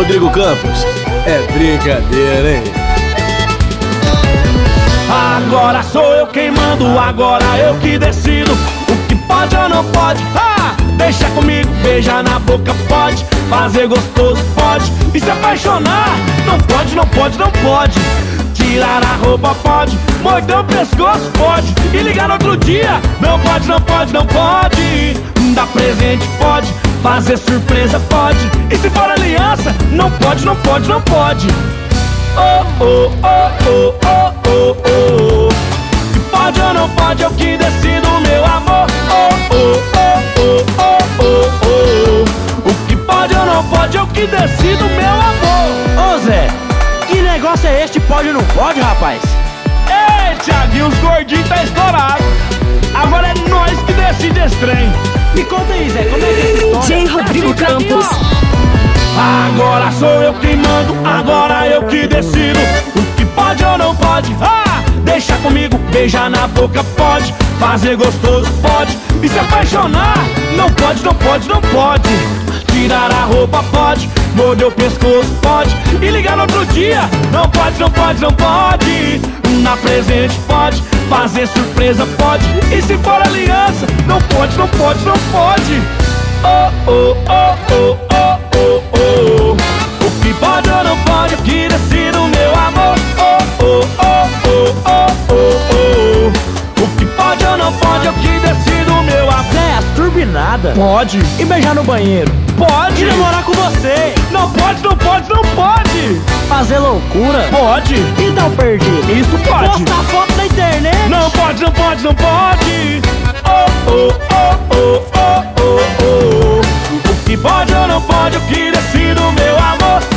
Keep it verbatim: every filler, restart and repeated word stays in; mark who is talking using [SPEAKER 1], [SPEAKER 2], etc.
[SPEAKER 1] Rodrigo Campos. É brincadeira, hein?
[SPEAKER 2] Agora sou eu quem mando, agora eu que decido o que pode ou não pode. Ah, deixa comigo, beija na boca pode, fazer gostoso pode, e se apaixonar não pode, não pode, não pode. Tirar a roupa pode, morder o pescoço pode, e ligar no outro dia não pode, não pode, não pode. Dar presente pode, fazer surpresa pode, e se for aliança não pode, não pode, não pode. Oh, oh, oh, oh, oh, oh, oh. Que pode ou não pode, eu que decido, meu amor. Oh, oh, oh, oh, oh, oh, oh. O que pode ou não pode, eu que decido, meu amor.
[SPEAKER 3] Ô Zé, que negócio é este, pode ou não pode, rapaz?
[SPEAKER 2] Ei, Thiaguinho, os gordinhos tá estourado. Agora é nós que decide esse trem.
[SPEAKER 3] Me conta aí, Zé, como é que é essa história?
[SPEAKER 4] D J Rodrigo Campos.
[SPEAKER 2] Agora sou eu quem mando, agora eu que decido o que pode ou não pode. Ah, deixa comigo, beijar na boca pode, fazer gostoso pode, e se apaixonar não pode, não pode, não pode. Tirar a roupa pode, morder o pescoço pode, e ligar no outro dia não pode, não pode, não pode. Dar presente pode, fazer surpresa pode, e se for aliança não pode, não pode, não pode. Oh, oh, oh, oh, oh, oh, oh. O que pode ou não pode, eu que decido, meu amor. Oh, oh, oh, oh, oh, oh, oh. O que pode ou não pode, eu que decido, meu amor.
[SPEAKER 3] Zé, as turbinadas.
[SPEAKER 2] Pode.
[SPEAKER 3] E beijar no banheiro.
[SPEAKER 2] Pode.
[SPEAKER 3] E namorar com você.
[SPEAKER 2] Não pode, não pode, não pode.
[SPEAKER 3] Fazer loucura.
[SPEAKER 2] Pode.
[SPEAKER 3] E dar um perdido.
[SPEAKER 2] Isso pode.
[SPEAKER 3] Postar foto na internet.
[SPEAKER 2] Não pode, não pode, não pode. Oh, oh, oh, oh, oh, oh, oh. O que pode ou não pode, eu que decido, meu amor.